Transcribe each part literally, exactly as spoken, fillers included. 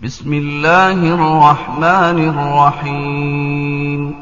بسم الله الرحمن الرحيم.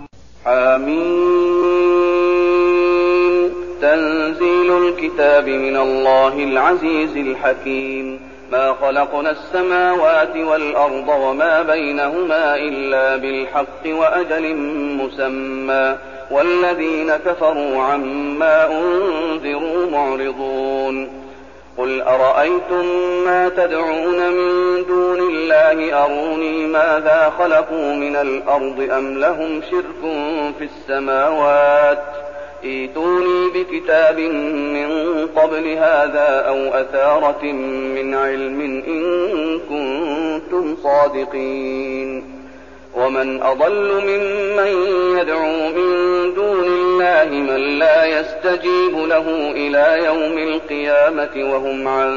حميم. تنزيل الكتاب من الله العزيز الحكيم. ما خلقنا السماوات والأرض وما بينهما إلا بالحق وأجل مسمى، والذين كفروا عما أنذروا معرضون. قل أرأيتم ما تدعون من دون الله أروني ماذا خلقوا من الأرض أم لهم شرك في السماوات، ائتوني بكتاب من قبل هذا أو أثارة من علم إن كنتم صادقين. ومن أضل ممن يدعو من دون الله من لا يستجيب له إلى يوم القيامة وهم عن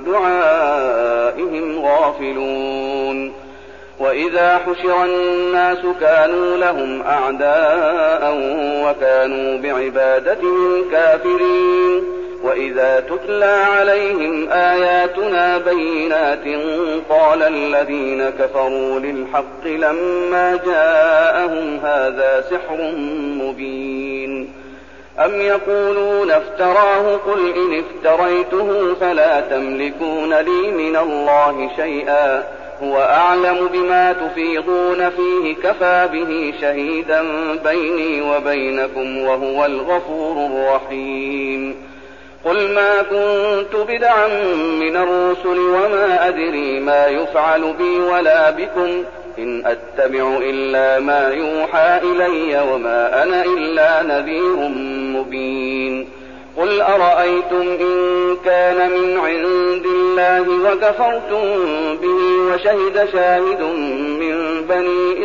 دعائهم غافلون. وإذا حشر الناس كانوا لهم أعداء وكانوا بعبادتهم كافرين. وإذا تتلى عليهم آياتنا بينات قال الذين كفروا للحق لما جاءهم هذا سحر مبين. أم يقولون افتراه قل إن افتريته فلا تملكون لي من الله شيئا هو أعلم بما تفيضون فيه كفى به شهيدا بيني وبينكم وهو الغفور الرحيم. قل ما كنت بدعا من الرسل وما أدري ما يفعل بي ولا بكم إن أتبع إلا ما يوحى إلي وما أنا إلا نذير مبين. قل أرأيتم إن كان من عند الله وكفرتم به وشهد شاهد من بني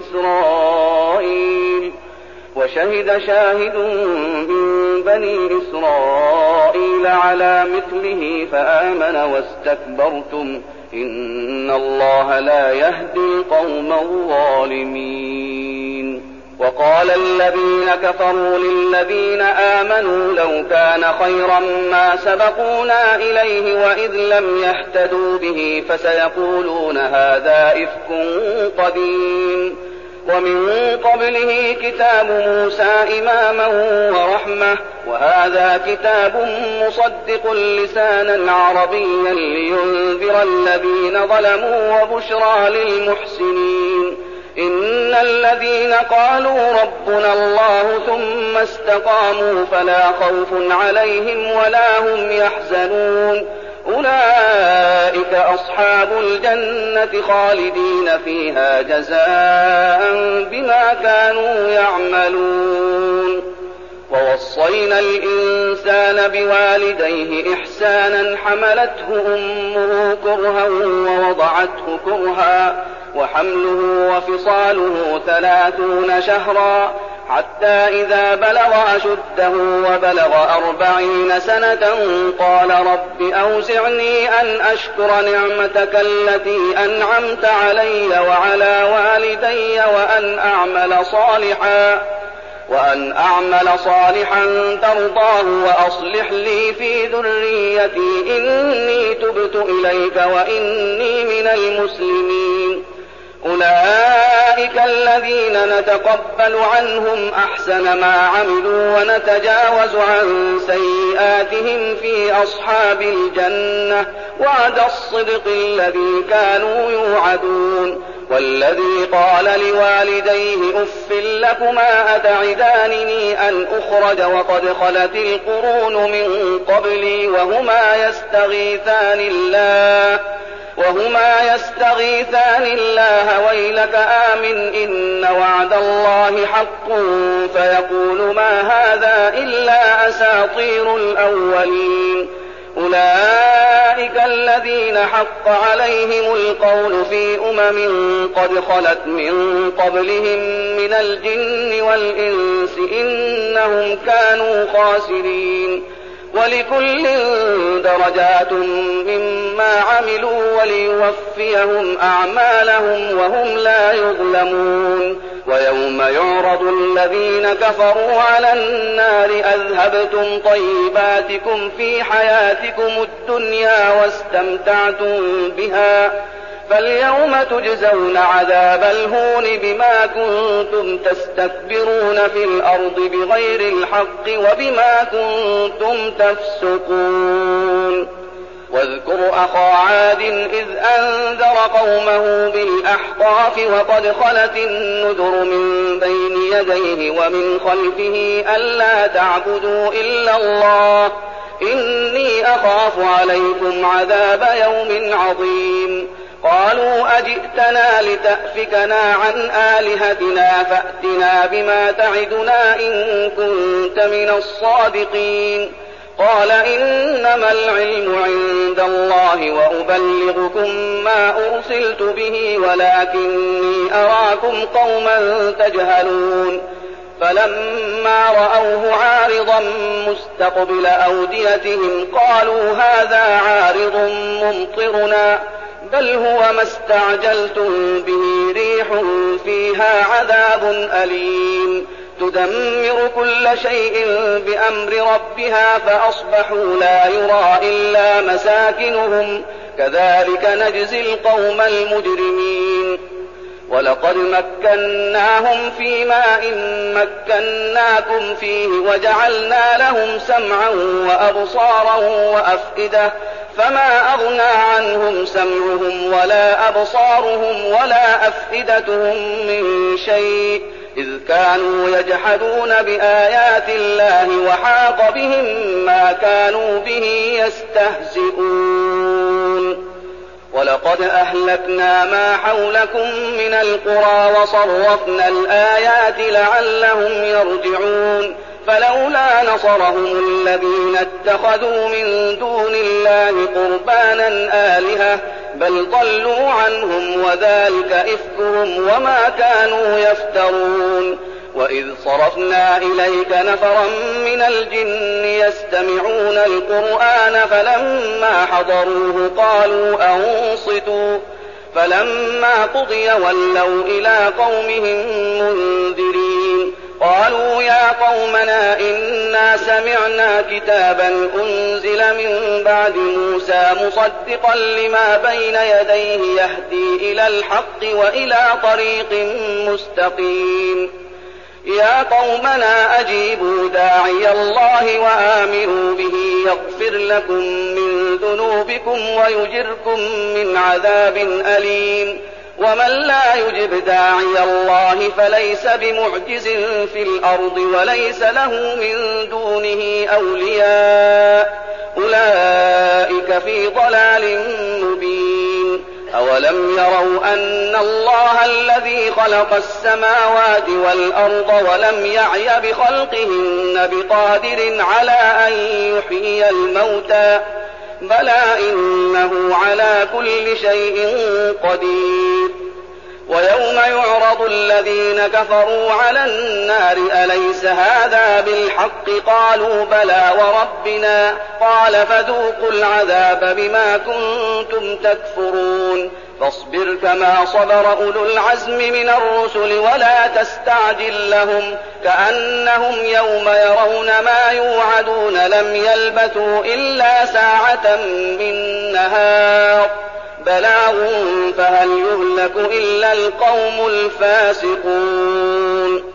إسرائيل وشهد شاهد من بني إسرائيل على مثله فآمن واستكبرتم إن الله لا يهدي القوم الظالمين. وقال الذين كفروا للذين آمنوا لو كان خيرا ما سبقونا إليه وإذ لم يهتدوا به فسيقولون هذا إفك قديم. ومن قبله كتاب موسى إماما ورحمة وهذا كتاب مصدق لسانا عربيا لينذر الذين ظلموا وبشرى للمحسنين. إن الذين قالوا ربنا الله ثم استقاموا فلا خوف عليهم ولا هم يحزنون أولئك أصحاب الجنة خالدين فيها جزاء بما كانوا يعملون. ووصينا الإنسان بوالديه إحسانا حملته أمه كرها ووضعته كرها وحمله وفصاله ثلاثون شهرا حتى إذا بلغ أشده وبلغ أربعين سنة قال رب أوزعني أن أشكر نعمتك التي أنعمت علي وعلى والدي وأن أعمل صالحا وأن أعمل صالحا ترضاه وأصلح لي في ذريتي إني تبت إليك وإني من المسلمين. أولئك الذين نتقبل عنهم أحسن ما عملوا ونتجاوز عن سيئاتهم في أصحاب الجنة وعد الصدق الذي كانوا يوعدون. والذي قال لوالديه أف لكما أتعدانني أن أخرج وقد خلت القرون من قبلي وهما يستغيثان الله وهما يستغيثان الله ويلك آمن إن وعد الله حق فيقول ما هذا إلا أساطير الأولين. أولئك الذين حق عليهم القول في أمم قد خلت من قبلهم من الجن والإنس إنهم كانوا خاسرين. ولكل درجات مما عملوا وليوفيهم أعمالهم وهم لا يظلمون. ويوم يعرض الذين كفروا على النار أذهبتم طيباتكم في حياتكم الدنيا واستمتعتم بها فاليوم تجزون عذاب الهون بما كنتم تستكبرون في الأرض بغير الحق وبما كنتم تفسقون. واذكر أخا عاد إذ أنذر قومه بالأحقاف وقد خلت النذر من بين يديه ومن خلفه ألا تعبدوا إلا الله إني أخاف عليكم عذاب يوم عظيم. قالوا أجئتنا لتأفكنا عن آلهتنا فأتنا بما تعدنا إن كنت من الصادقين. قال إنما العلم عند الله وأبلغكم ما أرسلت به ولكني أراكم قوما تجهلون. فلما رأوه عارضا مستقبل أوديتهم قالوا هذا عارض ممطرنا بل هو ما استعجلتم به ريح فيها عذاب أليم تدمر كل شيء بأمر ربها فأصبحوا لا يرى إلا مساكنهم كذلك نجزي القوم المجرمين. ولقد مكناهم في ماء مكناكم فيه وجعلنا لهم سمعا وأبصارا وأفئدة فما أغنى عنهم سمعهم ولا أبصارهم ولا أفئدتهم من شيء إذ كانوا يجحدون بآيات الله وحاق بهم ما كانوا به يستهزئون. ولقد أهلكنا ما حولكم من القرى وصرفنا الآيات لعلهم يرجعون. فلولا نصرهم الذين اتخذوا من دون الله قربانا آلهة بل ضلوا عنهم وذلك إفكهم وما كانوا يفترون. وإذ صرفنا إليك نفرا من الجن يستمعون القرآن فلما حضروه قالوا أنصتوا فلما قضي ولوا إلى قومهم منذرين. قالوا يا قومنا إنا سمعنا كتابا أنزل من بعد موسى مصدقا لما بين يديه يهدي إلى الحق وإلى طريق مستقيم. يا قومنا أجيبوا داعي الله وآمنوا به يغفر لكم من ذنوبكم ويجركم من عذاب أليم. ومن لا يجب داعي الله فليس بمعجز في الأرض وليس له من دونه أولياء أولئك في ضلال مبين. أولم يروا أن الله الذي خلق السماوات والأرض ولم يعي بخلقهن بقادر على أن يحيي الموتى بلى إنه على كل شيء قدير. ويوم يعرض الذين كفروا على النار أليس هذا بالحق قالوا بلى وربنا قال فذوقوا العذاب بما كنتم تكفرون. فاصبر كما صبر أولو العزم من الرسل ولا تستعجل لهم كأنهم يوم يرون ما يوعدون لم يلبثوا إلا ساعة من نهار بلاغ فهل يهلك إلا القوم الفاسقون.